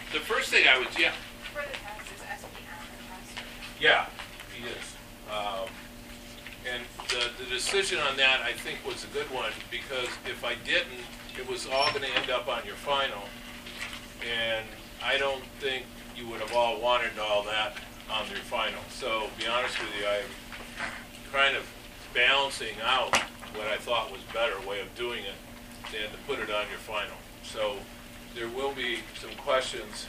the first thing I would, yeah. For the test, is SPM the test? Yeah, he is. And the decision on that, I think, was a good one, because if I didn't, it was all going to end up on your final. And I don't think you would have all wanted all that on your final. So, to be honest with you, I'm kind of balancing out what I thought was a better way of doing it than to put it on your final. So, there will be some questions.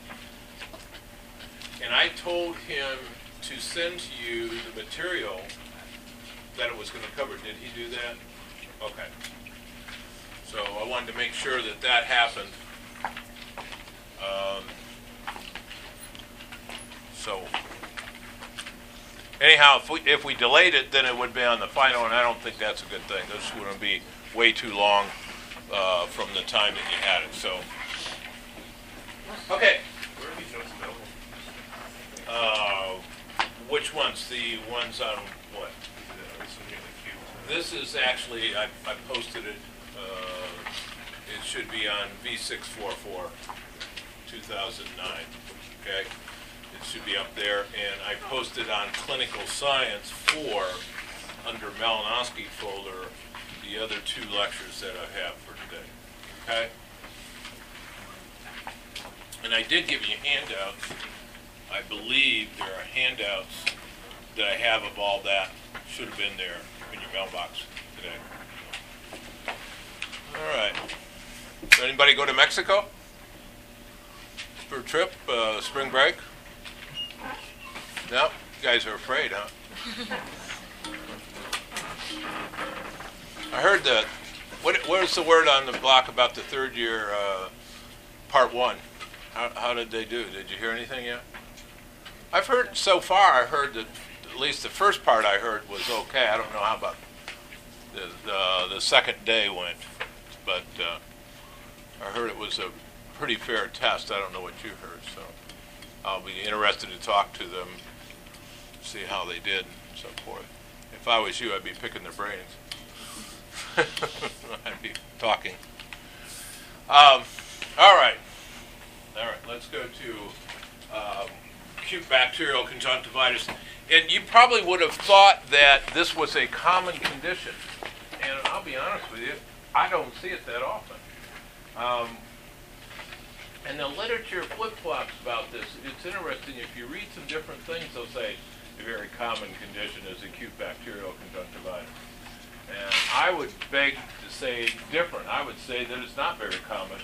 And I told him to send to you the material that it was going to cover. Did he do that? Okay. So I wanted to make sure that that happened. So anyhow, if we delayed it, then it would be on the final, and I don't think that's a good thing. This wouldn't be way too long from the time that you had it. So, okay. Where are these notes available? Which ones? The ones on what? This is actually, I posted it. It should be on V644 2009. Okay, it should be up there, and I posted on Clinical Science 4 under Malinowski folder the other two lectures that I have for today. Okay, and I did give you handouts. I believe there are handouts that I have of all that. Should have been there in your mailbox today. All right. Did anybody go to Mexico for a trip, spring break? No? You guys are afraid, huh? I heard that. What is the word on the block about the third year part one? How did they do? Did you hear anything yet? I've heard so far. I heard that at least the first part I heard was okay. I don't know how about the second day went, but I heard it was a pretty fair test. I don't know what you heard, so I'll be interested to talk to them, see how they did, and so forth. If I was you, I'd be picking their brains. I'd be talking. All right. Let's go to acute bacterial conjunctivitis. And you probably would have thought that this was a common condition. And I'll be honest with you, I don't see it that often. And the literature flip-flops about this. It's interesting. If you read some different things, they'll say a very common condition is acute bacterial conjunctivitis. And I would beg to say different. I would say that it's not very common.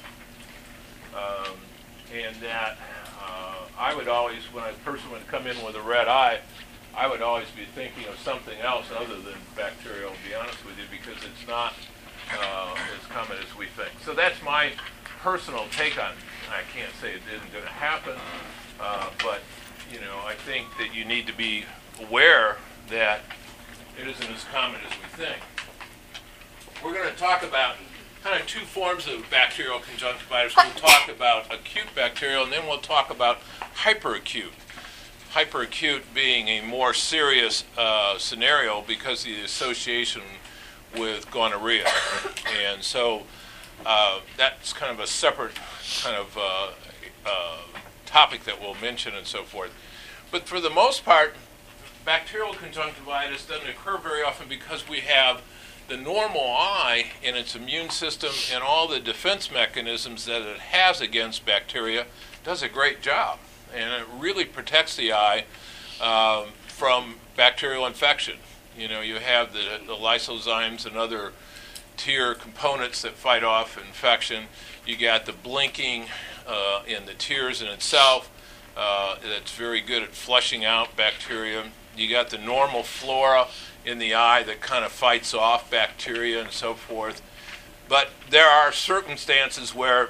And that I would always, when a person would come in with a red eye, I would always be thinking of something else other than bacterial, to be honest with you, because it's not as common as we think. So that's my personal take on it. I can't say it isn't going to happen, but you know, I think that you need to be aware that it isn't as common as we think. We're going to talk about kind of two forms of bacterial conjunctivitis. We'll talk about acute bacterial, and then we'll talk about hyperacute. Hyperacute being a more serious scenario because of the association with gonorrhea. And so that's kind of a separate kind of topic that we'll mention and so forth. But for the most part, bacterial conjunctivitis doesn't occur very often because we have the normal eye and its immune system and all the defense mechanisms that it has against bacteria does a great job. And it really protects the eye from bacterial infection. You know, you have the lysozymes and other tear components that fight off infection. You got the blinking in the tears in itself that's very good at flushing out bacteria. You got the normal flora in the eye that kind of fights off bacteria and so forth. But there are circumstances where,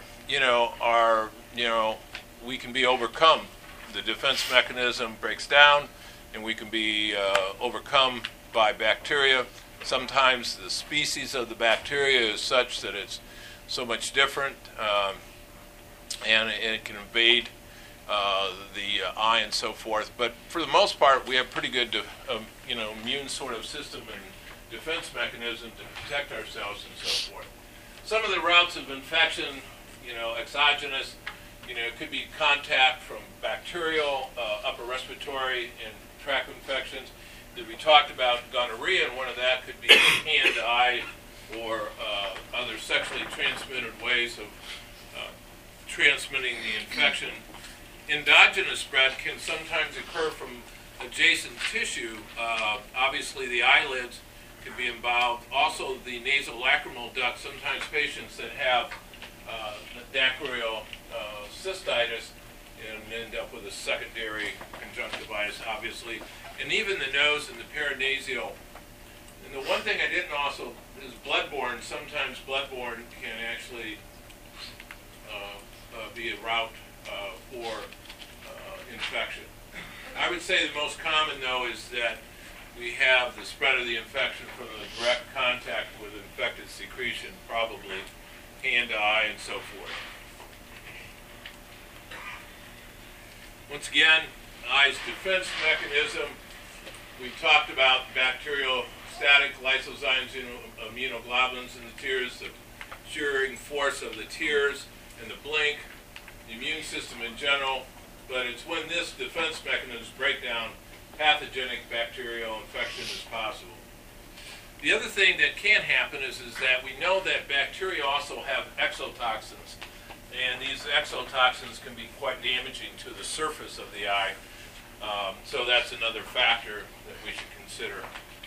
we can be overcome. The defense mechanism breaks down and we can be overcome by bacteria. Sometimes the species of the bacteria is such that it's so much different and it can invade the eye and so forth. But for the most part, we have pretty good immune sort of system and defense mechanism to protect ourselves and so forth. Some of the routes of infection, exogenous, It could be contact from bacterial, upper respiratory, and tract infections. That we talked about gonorrhea, and one of that could be hand to eye or other sexually transmitted ways of transmitting the infection. Endogenous spread can sometimes occur from adjacent tissue. Obviously, the eyelids can be involved. Also, the nasolacrimal duct. Sometimes patients that have dacryocyst cystitis and end up with a secondary conjunctivitis, obviously. And even the nose and the paranasal. And the one thing I didn't also is bloodborne. Sometimes bloodborne can actually be a route for infection. I would say the most common, though, is that we have the spread of the infection from the direct contact with infected secretion, probably hand to eye and so forth. Once again, eye's defense mechanism. We talked about bacteriostatic lysozymes and immunoglobulins in the tears, the shearing force of the tears and the blink, the immune system in general, but it's when this defense mechanisms break down, pathogenic bacterial infection is possible. The other thing that can happen is that we know that bacteria also have exotoxins, and these exotoxins can be quite damaging to the surface of the eye. So that's another factor that we should consider.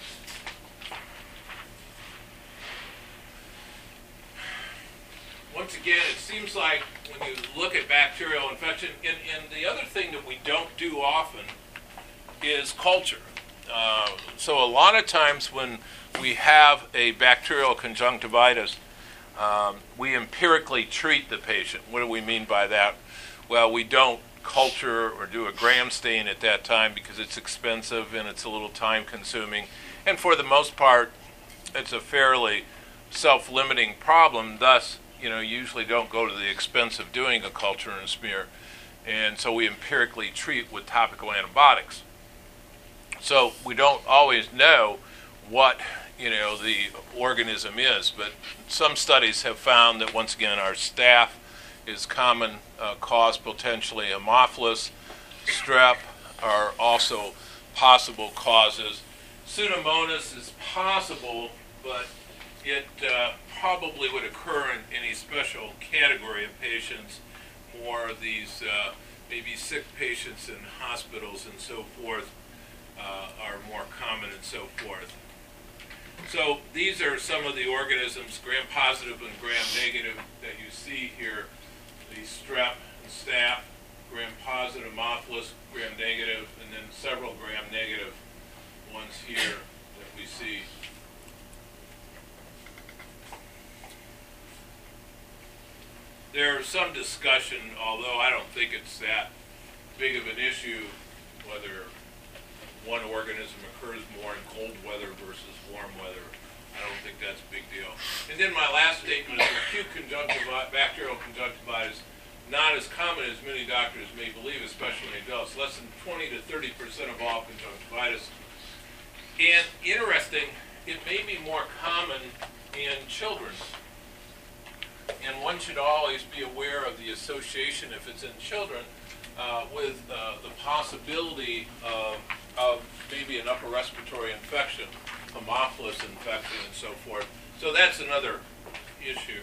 Once again, it seems like when you look at bacterial infection, and the other thing that we don't do often is culture. So a lot of times when we have a bacterial conjunctivitis, we empirically treat the patient. What do we mean by that? Well, we don't culture or do a gram stain at that time because it's expensive and it's a little time consuming. And for the most part, it's a fairly self-limiting problem. Thus, usually don't go to the expense of doing a culture and a smear. And so we empirically treat with topical antibiotics. So we don't always know what the organism is, but some studies have found that once again our staph is common cause potentially. Haemophilus, strep are also possible causes. Pseudomonas is possible, but it probably would occur in any special category of patients, or these maybe sick patients in hospitals and so forth are more common and so forth. So these are some of the organisms, gram-positive and gram-negative, that you see here. The strep and staph, gram-positive, Haemophilus, gram-negative, and then several gram-negative ones here that we see. There's some discussion, although I don't think it's that big of an issue, whether one organism occurs more in cold weather versus warm weather. I don't think that's a big deal. And then my last statement is acute bacterial conjunctivitis, not as common as many doctors may believe, especially in adults. Less than 20 to 30% of all conjunctivitis. And interesting, it may be more common in children. And one should always be aware of the association, if it's in children, with the possibility of maybe an upper respiratory infection, Haemophilus infection, and so forth. So that's another issue.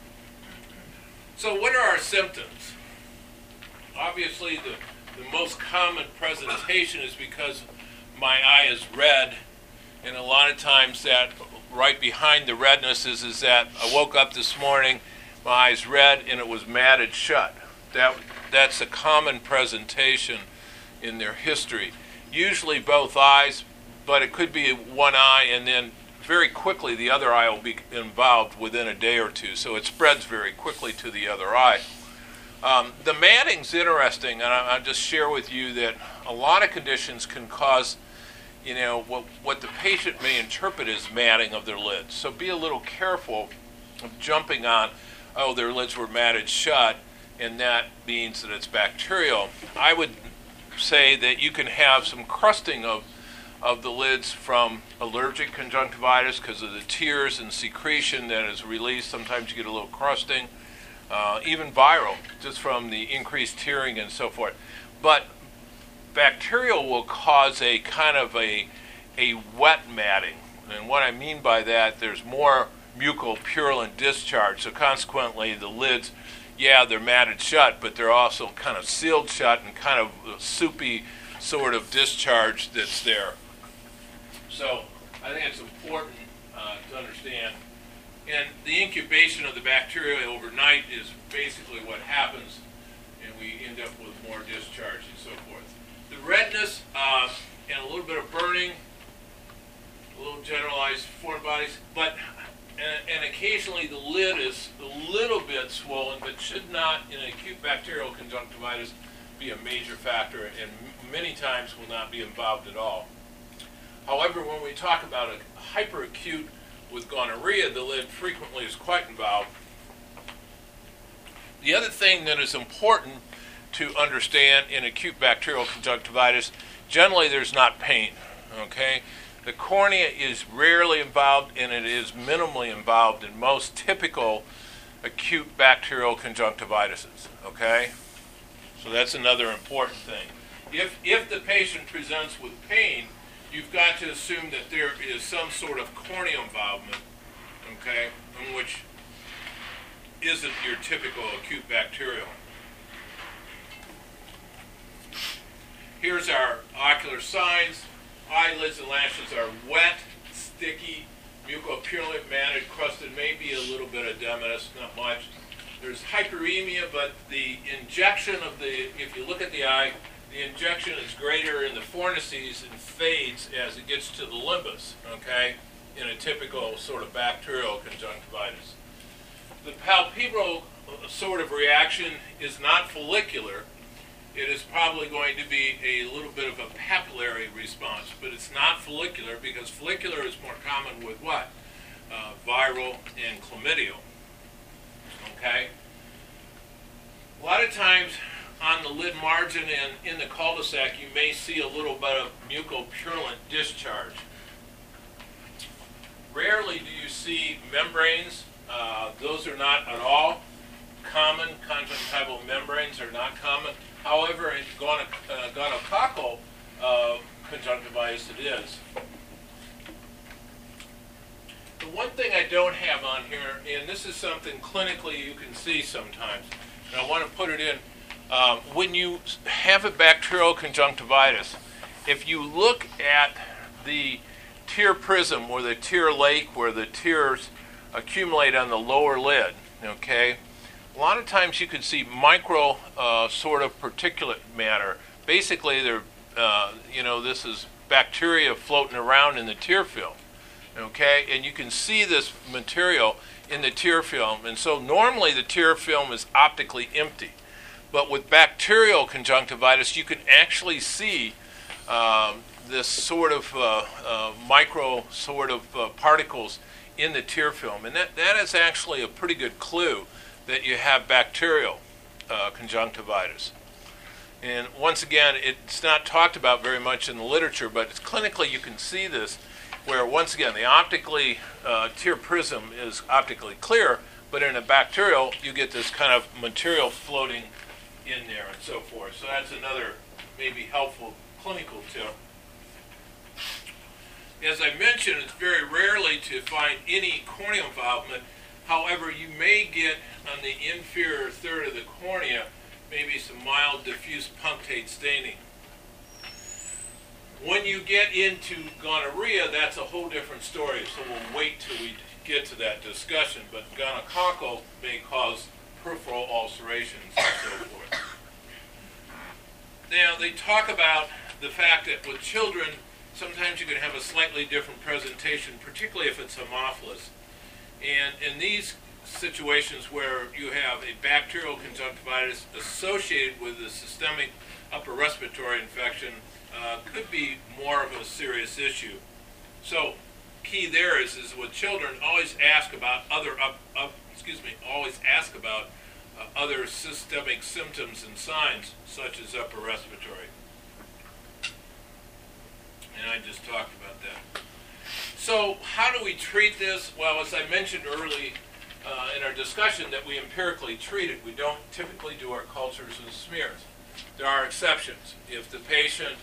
So what are our symptoms? Obviously, the most common presentation is because my eye is red, and a lot of times that right behind the redness is that I woke up this morning, my eye's red, and it was matted shut. That's a common presentation in their history. Usually both eyes, but it could be one eye, and then very quickly the other eye will be involved within a day or two, so it spreads very quickly to the other eye. The matting's interesting, and I'll just share with you that a lot of conditions can cause, what the patient may interpret as matting of their lids. So be a little careful of jumping on, oh, their lids were matted shut, and that means that it's bacterial. I would say that you can have some crusting of the lids from allergic conjunctivitis because of the tears and secretion that is released. Sometimes you get a little crusting. even viral, just from the increased tearing and so forth. But bacterial will cause a kind of a wet matting. And what I mean by that, there's more mucal purulent discharge. So consequently, the lids, yeah, they're matted shut, but they're also kind of sealed shut and kind of a soupy sort of discharge that's there. So I think it's important to understand. And the incubation of the bacteria overnight is basically what happens, and we end up with more discharge and so forth. The redness and a little bit of burning, a little generalized foreign bodies, but and occasionally the lid is a little bit swollen, but should not, in acute bacterial conjunctivitis, be a major factor, and many times will not be involved at all. However, when we talk about a hyperacute with gonorrhea, the lid frequently is quite involved. The other thing that is important to understand in acute bacterial conjunctivitis, generally there's not pain, okay? The cornea is rarely involved, and it is minimally involved in most typical acute bacterial conjunctivitises, okay? So that's another important thing. If the patient presents with pain, you've got to assume that there is some sort of corneal involvement, okay, in which isn't your typical acute bacterial. Here's our ocular signs. Eyelids and lashes are wet, sticky, mucopurulent, matted, crusted, maybe a little bit of edematous, not much. There's hyperemia, but the injection of the, if you look at the eye, the injection is greater in the fornices and fades as it gets to the limbus, okay, in a typical sort of bacterial conjunctivitis. The palpebral sort of reaction is not follicular. It is probably going to be a little bit of a papillary response, but it's not follicular because follicular is more common with what? Viral and chlamydial, okay? A lot of times on the lid margin and in the cul-de-sac, you may see a little bit of mucopurulent discharge. Rarely do you see membranes. Those are not at all common. Conjunctival membranes are not common. However, in gonococcal conjunctivitis, it is. The one thing I don't have on here, and this is something clinically you can see sometimes, and I want to put it in, when you have a bacterial conjunctivitis, if you look at the tear prism or the tear lake where the tears accumulate on the lower lid, okay, a lot of times you can see micro sort of particulate matter. Basically, they're, this is bacteria floating around in the tear film, okay, and you can see this material in the tear film, and so normally the tear film is optically empty. But with bacterial conjunctivitis, you can actually see this sort of micro sort of particles in the tear film. And that is actually a pretty good clue that you have bacterial conjunctivitis. And once again, it's not talked about very much in the literature, but it's clinically you can see this where, once again, the optically tear prism is optically clear, but in a bacterial, you get this kind of material floating in there and so forth. So that's another maybe helpful clinical tip. As I mentioned, it's very rarely to find any corneal involvement. However, you may get on the inferior third of the cornea maybe some mild diffuse punctate staining. When you get into gonorrhea, that's a whole different story, so we'll wait till we get to that discussion. But gonococcal may cause peripheral ulcerations and so forth. Now, they talk about the fact that with children, sometimes you can have a slightly different presentation, particularly if it's Haemophilus. And in these situations where you have a bacterial conjunctivitis associated with a systemic upper respiratory infection, could be more of a serious issue. So, key there is with children, always ask about other systemic symptoms and signs, such as upper respiratory. And I just talked about that. So how do we treat this? Well, as I mentioned in our discussion that we empirically treat it. We don't typically do our cultures and smears. There are exceptions. If the patient,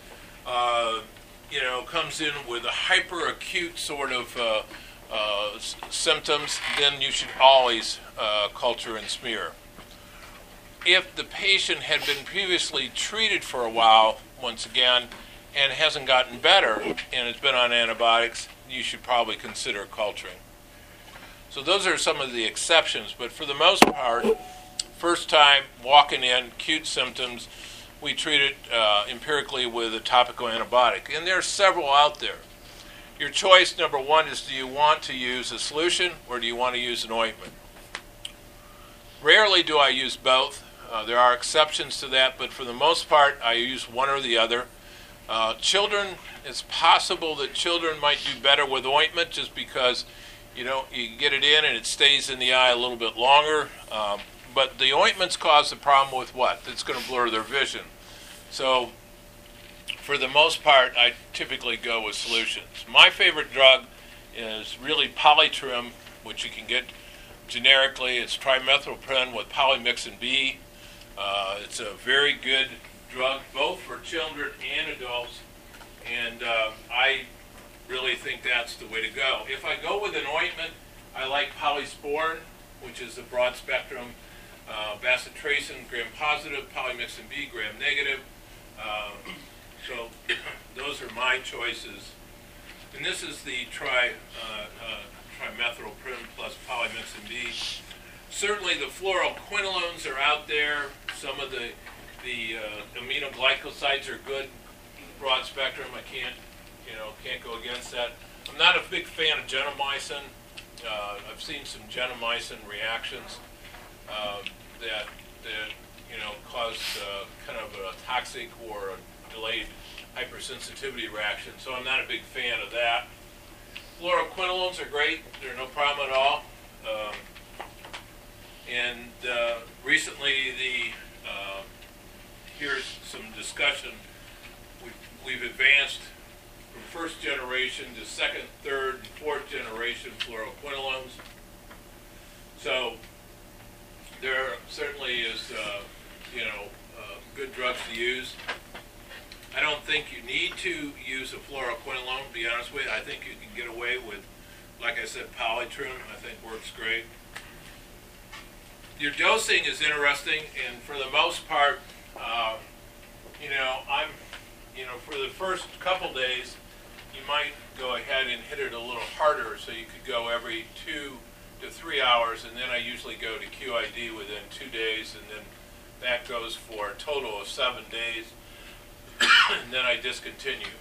comes in with a hyperacute sort of symptoms, then you should always culture and smear. If the patient had been previously treated for a while, once again, and hasn't gotten better and has been on antibiotics, you should probably consider culturing. So those are some of the exceptions, but for the most part, first time walking in, acute symptoms, we treat it empirically with a topical antibiotic. And there are several out there. Your choice, number one, is do you want to use a solution or do you want to use an ointment? Rarely do I use both. There are exceptions to that, but for the most part, I use one or the other. Children, it's possible that children might do better with ointment just because, you get it in and it stays in the eye a little bit longer. But the ointments cause the problem with what? It's going to blur their vision. So, for the most part, I typically go with solutions. My favorite drug is really Polytrim, which you can get generically. It's trimethoprim with polymyxin B. It's a very good drug, both for children and adults, and I really think that's the way to go. If I go with an ointment, I like Polysporin, which is a broad spectrum, bacitracin, gram-positive, polymyxin B, gram-negative. So those are my choices. And this is the trimethoprim plus polymyxin B. Certainly the fluoroquinolones are out there. Some of the aminoglycosides are good, broad spectrum. I can't go against that. I'm not a big fan of gentamicin. I've seen some gentamicin reactions that cause kind of a toxic or a delayed hypersensitivity reaction. So I'm not a big fan of that. Fluoroquinolones are great. They're no problem at all. Recently, here's some discussion. We've advanced from first generation to second, third, and fourth generation fluoroquinolones. So there certainly is, good drugs to use. I don't think you need to use a fluoroquinolone, to be honest with you. I think you can get away with, like I said, Polytrim, I think works great. Your dosing is interesting, and for the most part, for the first couple days, you might go ahead and hit it a little harder, so you could go every 2 to 3 hours, and then I usually go to QID within 2 days, and then that goes for a total of 7 days, and then I discontinue.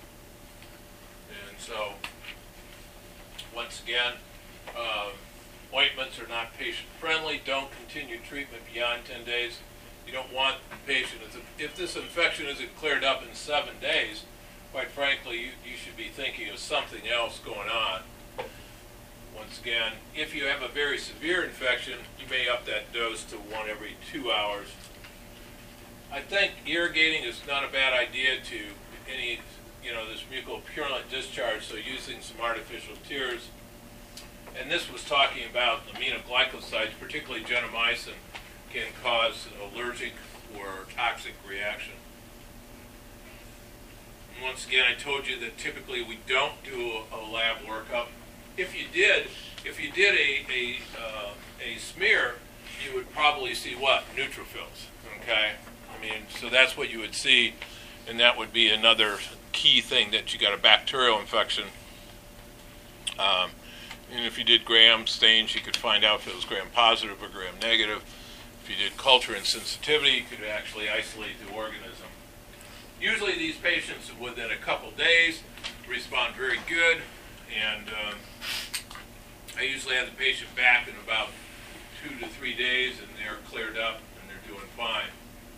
And so, once again, ointments are not patient-friendly. Don't continue treatment beyond 10 days. You don't want the patient, if this infection isn't cleared up in 7 days, quite frankly, you should be thinking of something else going on. Once again, if you have a very severe infection, you may up that dose to 1 every 2 hours. I think irrigating is not a bad idea to any, this mucopurulent discharge, so using some artificial tears. And this was talking about aminoglycosides, particularly gentamicin, can cause an allergic or toxic reaction. And once again, I told you that typically we don't do a lab workup. If you did a smear, you would probably see what? Neutrophils, okay? So that's what you would see, and that would be another key thing, that you got a bacterial infection. And if you did gram stains, you could find out if it was gram-positive or gram-negative. If you did culture and sensitivity, you could actually isolate the organism. Usually these patients, within a couple days, respond very good, and I usually have the patient back in about 2 to 3 days, and they're cleared up and they're doing fine.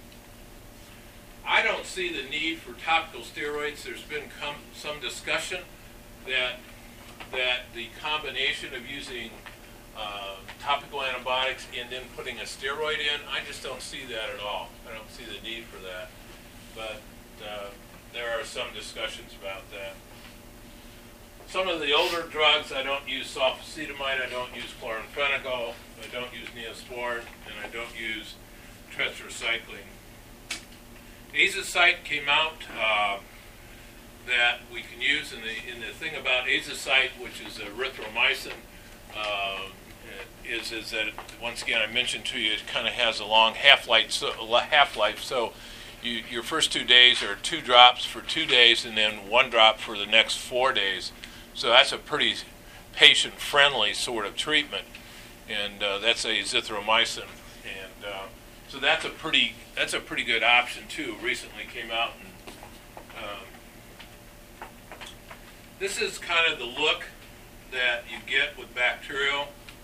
I don't see the need for topical steroids. There's been some discussion that the combination of using topical antibiotics and then putting a steroid in, I just don't see that at all. I don't see the need for that. But there are some discussions about that. Some of the older drugs, I don't use sulfacetamide, I don't use chloramphenicol, I don't use Neosporin, and I don't use tetracycline. Azocyte came out that we can use, and the thing about azocyte, which is erythromycin, is that, once again, I mentioned to you, it kind of has a long half-life, so your first 2 days are 2 drops for 2 days and then 1 drop for the next 4 days. So that's a pretty patient-friendly sort of treatment, and that's azithromycin, and so that's a pretty good option too. Recently came out, and this is kind of the look that you get with bacterial.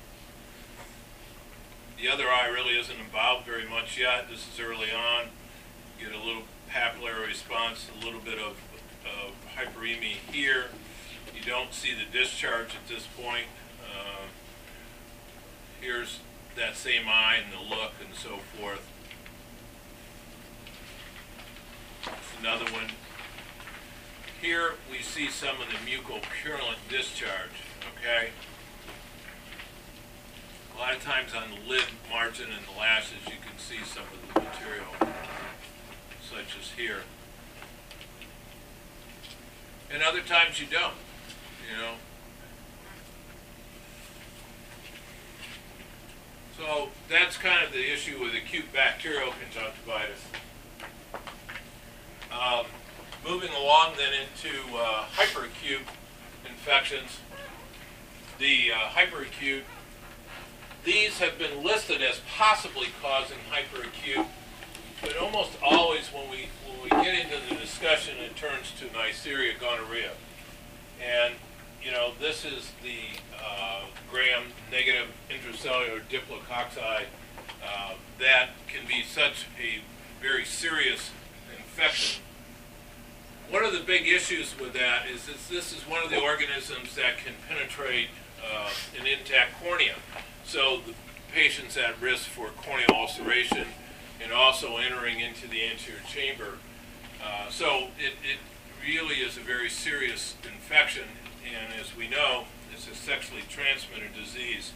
The other eye really isn't involved very much yet. This is early on. You get a little papillary response, a little bit of hyperemia here. You don't see the discharge at this point. Here's that same eye and the look and so forth. It's another one. Here we see some of the mucopurulent discharge, okay? A lot of times on the lid margin and the lashes you can see some of the material, such as here. And other times you don't, you know. So that's kind of the issue with acute bacterial conjunctivitis. Moving along then into hyperacute infections. The hyperacute, these have been listed as possibly causing hyperacute, but almost always when we get into the discussion, it turns to Neisseria gonorrhea. And you know, this is the gram-negative intracellular diplococci that can be such a very serious infection. One of the big issues with that is this is one of the organisms that can penetrate an intact cornea. So the patient's at risk for corneal ulceration and also entering into the anterior chamber. So it really is a very serious infection, and as we know, it's a sexually transmitted disease.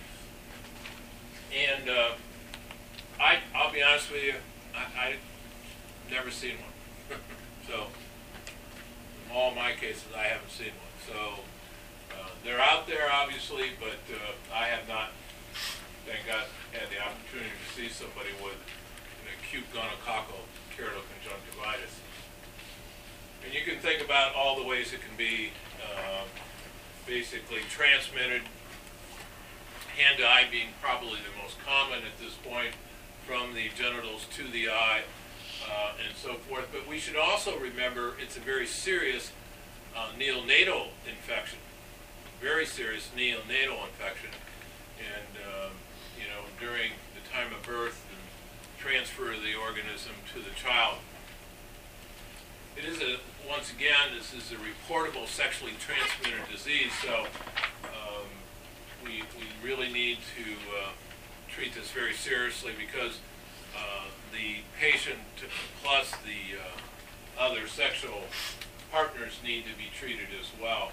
And I'll be honest with you, I've never seen one. So in all my cases, I haven't seen one. So they're out there, obviously, but I have not, thank God, had the opportunity to see somebody with an acute gonococcal keratoconjunctivitis. And you can think about all the ways it can be basically transmitted, hand to eye being probably the most common at this point, from the genitals to the eye, and so forth. But we should also remember it's a very serious neonatal infection, very serious neonatal infection, and you know, during the time of birth and transfer of the organism to the child. It is once again, this is a reportable sexually transmitted disease, so we really need to treat this very seriously, because the patient plus the other sexual partners need to be treated as well.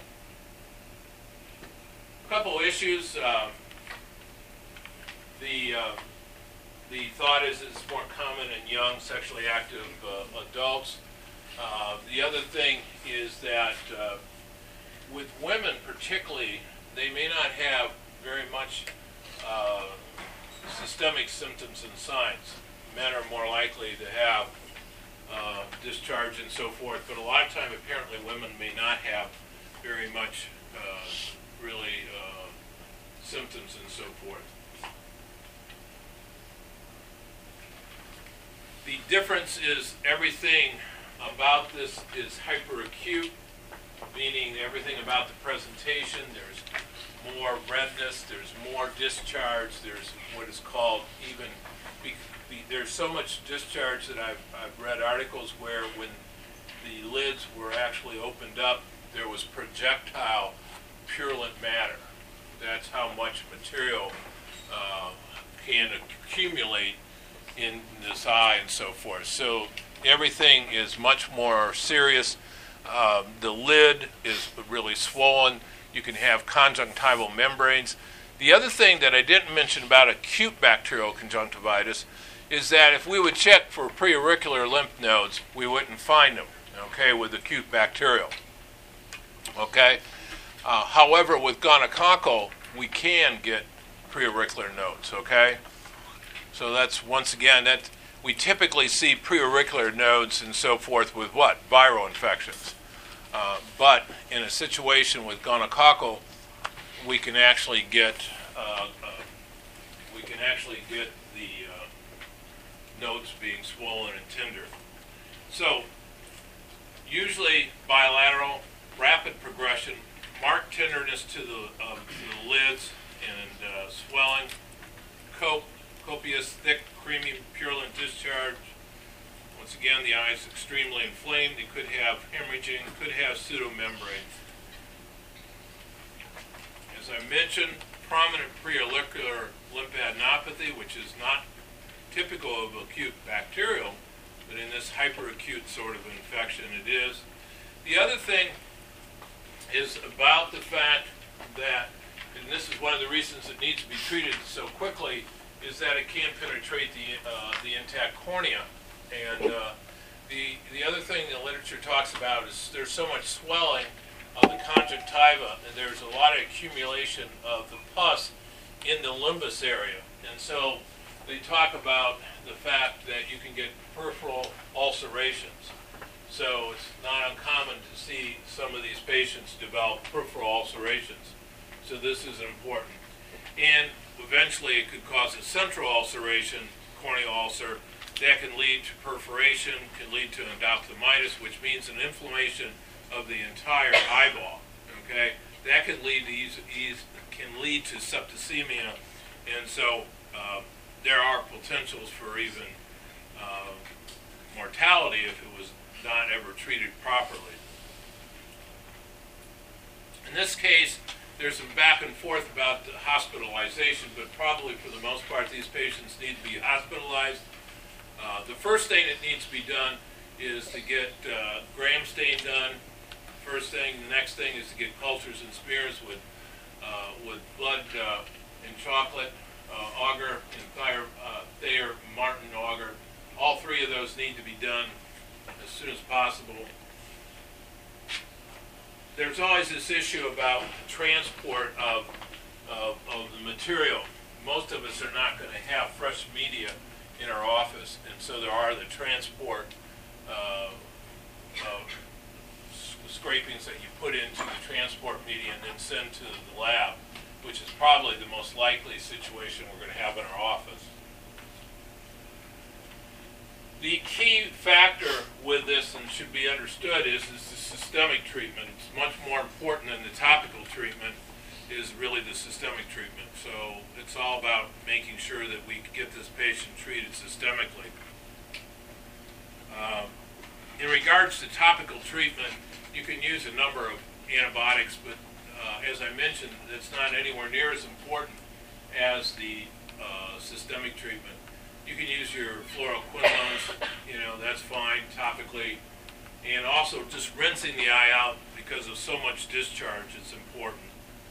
A couple issues. The thought is it's more common in young sexually active adults. The other thing is that with women particularly, they may not have very much systemic symptoms and signs. Men are more likely to have discharge and so forth, but a lot of time apparently women may not have very much really symptoms and so forth. The difference is everything about this is hyperacute, meaning everything about the presentation. There's more redness, there's more discharge, there's what is called even, there's so much discharge that I've read articles where when the lids were actually opened up, there was projectile purulent matter. That's how much material can accumulate in this eye and so forth. So everything is much more serious. the lid is really swollen. You can have conjunctival membranes. The other thing that I didn't mention about acute bacterial conjunctivitis is that if we would check for preauricular lymph nodes, we wouldn't find them, okay, with acute bacterial. Okay? However, with gonococcal, we can get preauricular nodes, okay? So that's, once again, that we typically see preauricular nodes and so forth with what? Viral infections. But in a situation with gonococcal, we can actually get the nodes being swollen and tender. So usually bilateral, rapid progression, marked tenderness to the lids and swelling, copious, thick, creamy, purulent discharge. Once again, the eye is extremely inflamed. It could have hemorrhaging, could have pseudomembrane. As I mentioned, prominent preauricular lymphadenopathy, which is not typical of acute bacterial, but in this hyperacute sort of infection it is. The other thing is about the fact that, and this is one of the reasons it needs to be treated so quickly, is that it can penetrate the intact cornea. And the other thing the literature talks about is there's so much swelling of the conjunctiva, and there's a lot of accumulation of the pus in the limbus area. And so they talk about the fact that you can get peripheral ulcerations. So it's not uncommon to see some of these patients develop peripheral ulcerations. So this is important. And eventually it could cause a central ulceration, corneal ulcer, that can lead to perforation, can lead to endophthalmitis, which means an inflammation of the entire eyeball. Okay, that can lead to septicemia, and so there are potentials for even mortality if it was not ever treated properly. In this case, there's some back and forth about the hospitalization, but probably for the most part, these patients need to be hospitalized. The first thing that needs to be done is to get gram stain done. First thing, the next thing is to get cultures and smears with blood and chocolate, agar and Thayer Martin agar. All three of those need to be done as soon as possible. There's always this issue about transport of the material. Most of us are not going to have fresh media in our office, and so there are the transport scrapings that you put into the transport media and then send to the lab, which is probably the most likely situation we're going to have in our office. The key factor with this, and should be understood, is the systemic treatment. It's much more important than the topical treatment, is really the systemic treatment. So it's all about making sure that we get this patient treated systemically. In regards to topical treatment, you can use a number of antibiotics, but as I mentioned, it's not anywhere near as important as the systemic treatment. You can use your fluoroquinolones, that's fine topically, and also just rinsing the eye out because of so much discharge is important.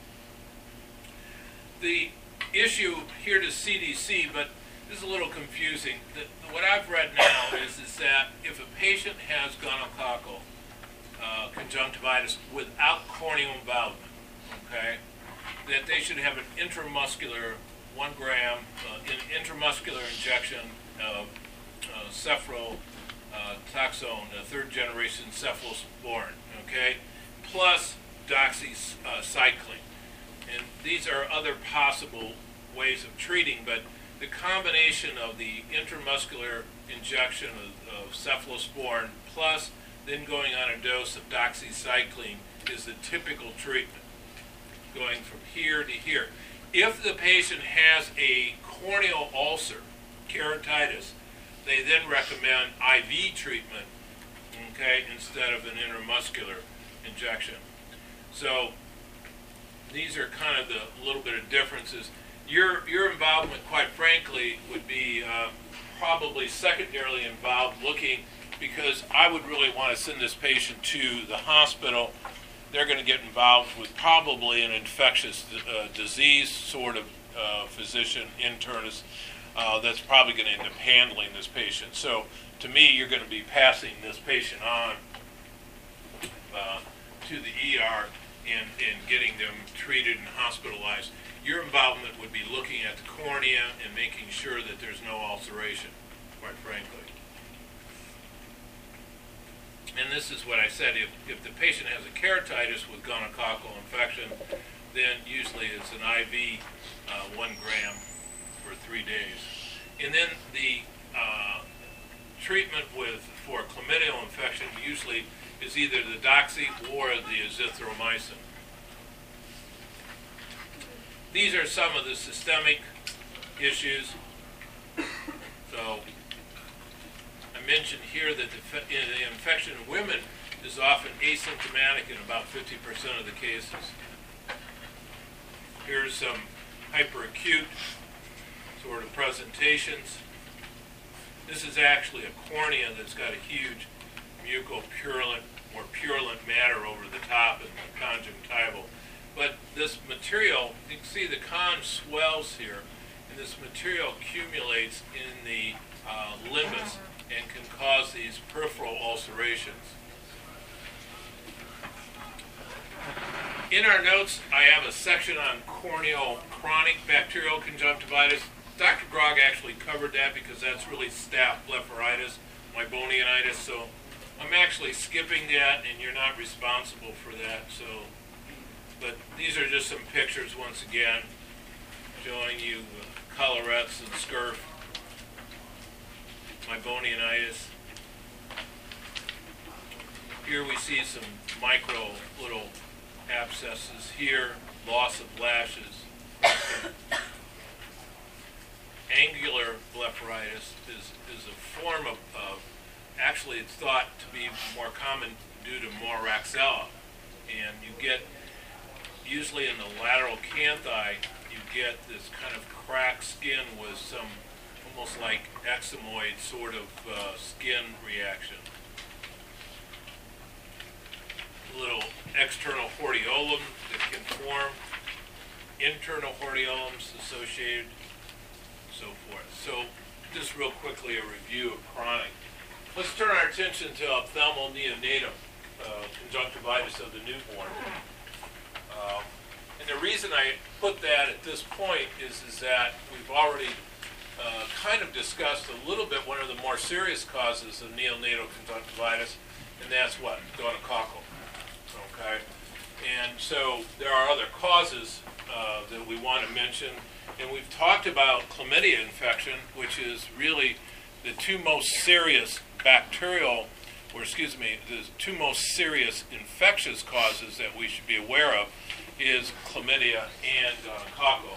The issue here to CDC, but this is a little confusing. What I've read now is that if a patient has gonococcal conjunctivitis without corneal involvement, okay, that they should have an intramuscular 1 gram intramuscular injection of cephalotoxone, a third generation cephalosporin, okay, plus doxycycline. And these are other possible ways of treating, but the combination of the intramuscular injection of cephalosporin plus then going on a dose of doxycycline is the typical treatment, going from here to here. If the patient has a corneal ulcer, keratitis, they then recommend IV treatment, okay, instead of an intramuscular injection. So these are kind of the little bit of differences. Your involvement, quite frankly, would be probably secondarily involved looking because I would really want to send this patient to the hospital. They're going to get involved with probably an infectious disease sort of physician, internist, that's probably going to end up handling this patient. So to me, you're going to be passing this patient on to the ER and getting them treated and hospitalized. Your involvement would be looking at the cornea and making sure that there's no ulceration, quite frankly. And this is what I said, if the patient has a keratitis with gonococcal infection, then usually it's an IV 1 gram for 3 days. And then the treatment for chlamydial infection usually is either the doxy or the azithromycin. These are some of the systemic issues. So I mentioned here that the infection in women is often asymptomatic in about 50% of the cases. Here's some hyperacute sort of presentations. This is actually a cornea that's got a huge mucopurulent or purulent matter over the top and the conjunctival. But this material, you can see the con swells here, and this material accumulates in the limbus and can cause these peripheral ulcerations. In our notes, I have a section on corneal chronic bacterial conjunctivitis. Dr. Grog actually covered that because that's really staph blepharitis, Meibomianitis, so I'm actually skipping that, and you're not responsible for that. So, but these are just some pictures once again showing you collarettes and scurf, Meibomianitis. Here we see some micro little abscesses here, loss of lashes. Angular blepharitis is a form of actually it's thought to be more common due to Moraxella. And you get, usually in the lateral canthi, you get this kind of cracked skin with some almost like eczemoid sort of skin reaction. Little external hordeolum that can form, internal hordeolums associated, so forth. So just real quickly a review of chronic. Let's turn our attention to ophthalmal neonatal conjunctivitis of the newborn. And the reason I put that at this point is that we've already kind of discussed a little bit one of the more serious causes of neonatal conjunctivitis, and that's what? Gonococcal. Okay? And so there are other causes that we want to mention, and we've talked about chlamydia infection, which is really the two most serious bacterial, or excuse me, the two most serious infectious causes that we should be aware of is chlamydia and gonococcal.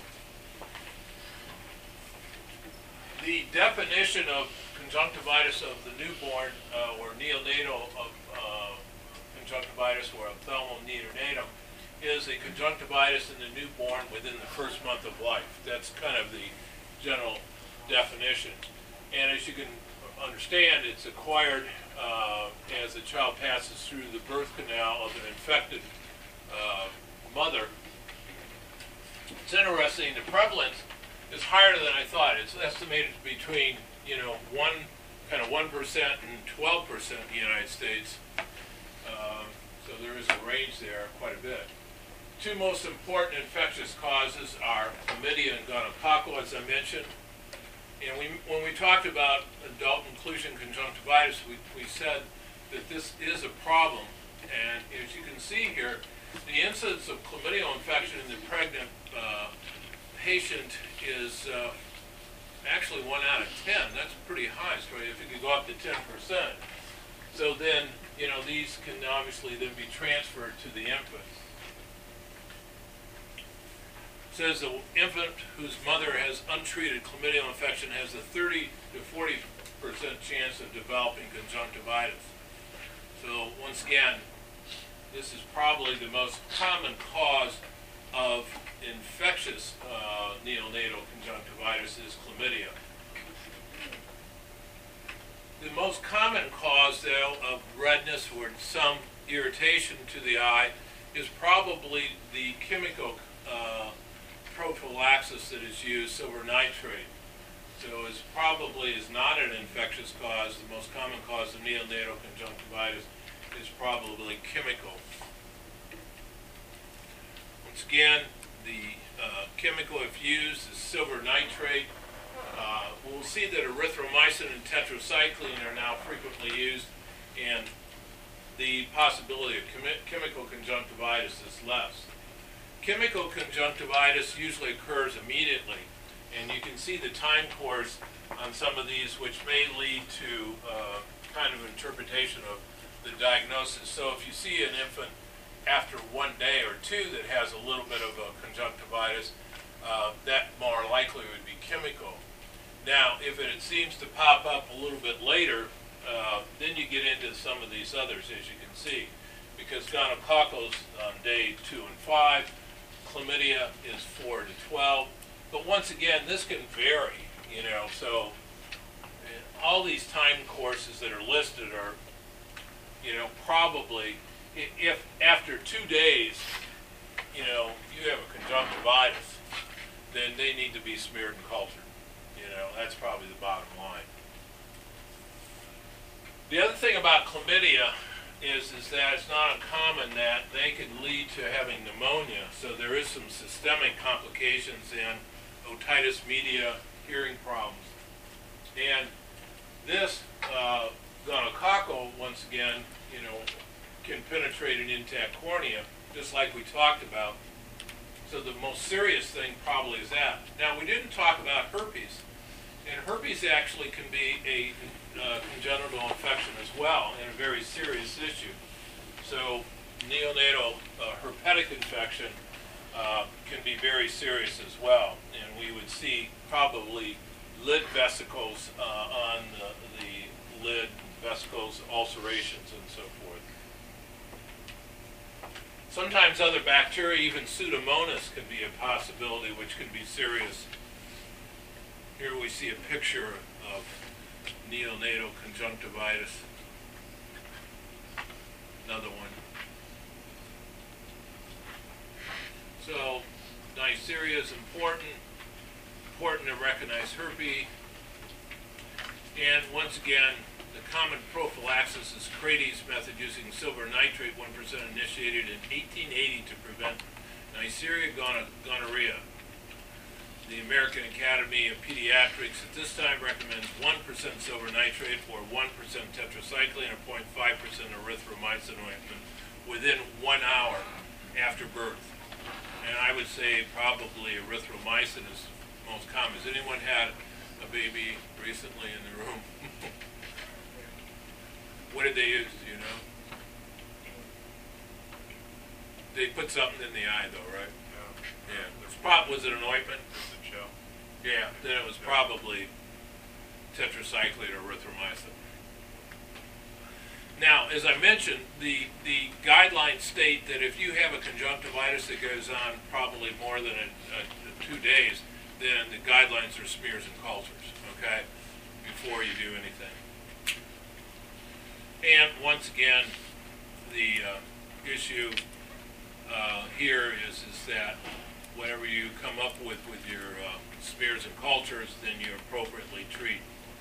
The definition of conjunctivitis of the newborn or neonatal conjunctivitis or ophthalmal neonatum is a conjunctivitis in the newborn within the first month of life. That's kind of the general definition. And as you can understand, it's acquired as the child passes through the birth canal of an infected mother. It's interesting, the prevalence is higher than I thought. It's estimated between 1% and 12% in the United States. So there is a range there, quite a bit. Two most important infectious causes are chlamydia and gonococcal, as I mentioned. And when we talked about adult inclusion conjunctivitis, we said that this is a problem. And as you can see here, the incidence of chlamydial infection in the pregnant patient is actually 1 out of 10. That's pretty high, so if it could go up to 10%. So then, these can obviously then be transferred to the infant. It says the infant whose mother has untreated chlamydial infection has a 30 to 40% chance of developing conjunctivitis. So once again, this is probably the most common cause of infectious neonatal conjunctivitis is chlamydia. The most common cause, though, of redness or some irritation to the eye is probably the chemical prophylaxis that is used, silver nitrate. So it probably is not an infectious cause. The most common cause of neonatal conjunctivitis is probably chemical. Once again, the chemical, if used, is silver nitrate. We'll see that erythromycin and tetracycline are now frequently used, and the possibility of chemical conjunctivitis is less. Chemical conjunctivitis usually occurs immediately, and you can see the time course on some of these, which may lead to kind of interpretation of the diagnosis. So if you see an infant after 1 day or 2 that has a little bit of a conjunctivitis, that more likely would be chemical. Now, if it seems to pop up a little bit later, then you get into some of these others, as you can see, because gonococcals on day 2 and 5, chlamydia is 4 to 12. But once again, this can vary, you know, so all these time courses that are listed are, you know, probably, if after 2 days, you know, you have a conjunctivitis, then they need to be smeared and cultured. You know, that's probably the bottom line. The other thing about chlamydia is that it's not uncommon that they can lead to having pneumonia, so there is some systemic complications in otitis media, hearing problems. And this gonococcal, once again, you know, can penetrate an intact cornea, just like we talked about. So the most serious thing probably is that. Now, we didn't talk about herpes, and herpes actually can be a congenital infection as well, and a very serious issue. So neonatal herpetic infection can be very serious as well, and we would see probably lid vesicles on the lid, vesicles, ulcerations, and so forth. Sometimes other bacteria, even Pseudomonas, can be a possibility, which can be serious. Here we see a picture of neonatal conjunctivitis. Another one. So, Neisseria is important to recognize herpes. And once again, the common prophylaxis is Crady's method using silver nitrate 1% initiated in 1880 to prevent Neisseria gonorrhea. The American Academy of Pediatrics at this time recommends 1% silver nitrate or 1% tetracycline or 0.5% erythromycin ointment within 1 hour after birth. And I would say probably erythromycin is most common. Has anyone had a baby recently in the room? What did they use, do you know? They put something in the eye though, right? Yeah. Was it an ointment? Yeah, then it was probably tetracycline or erythromycin. Now, as I mentioned, the guidelines state that if you have a conjunctivitis that goes on probably more than 2 days, then the guidelines are smears and cultures, okay, before you do anything. And once again, the issue here is that whatever you come up with your smears and cultures, then you appropriately treat.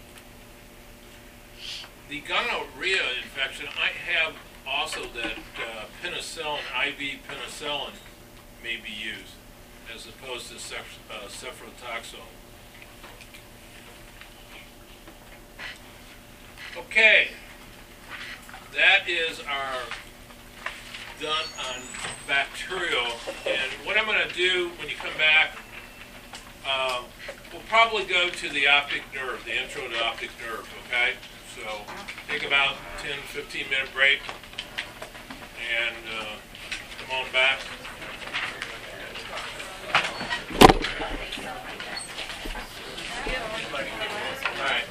The gonorrhea infection, I have also that penicillin, IV penicillin, may be used as opposed to cephalotaxone. Okay, that is our done on bacterial, and what I'm going to do when you come back, we'll probably go to the optic nerve, the intro to optic nerve, okay? So take about 10-15 minute break and come on back. All right.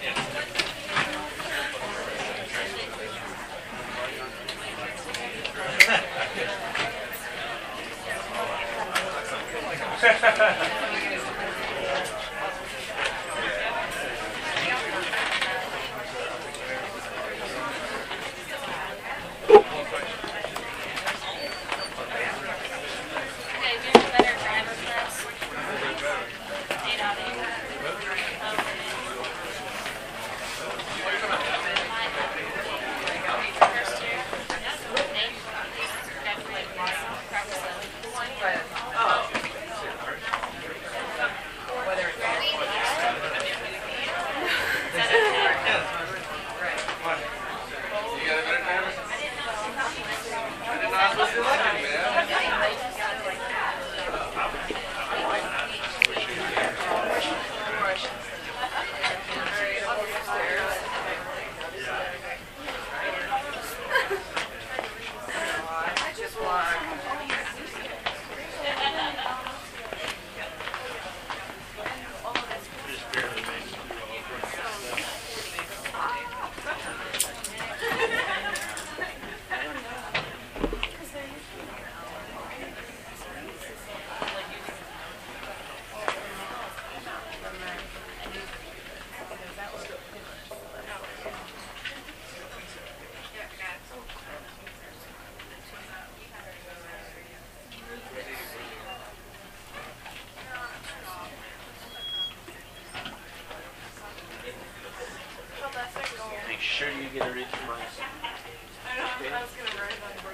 get a read from my. I was gonna write it on the board.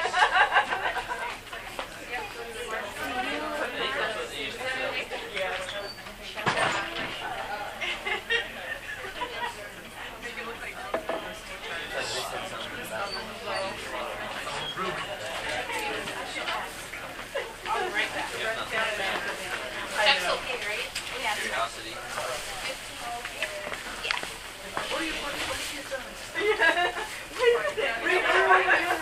That's okay, right? Yeah. Curiosity. Yeah. What are you kids on?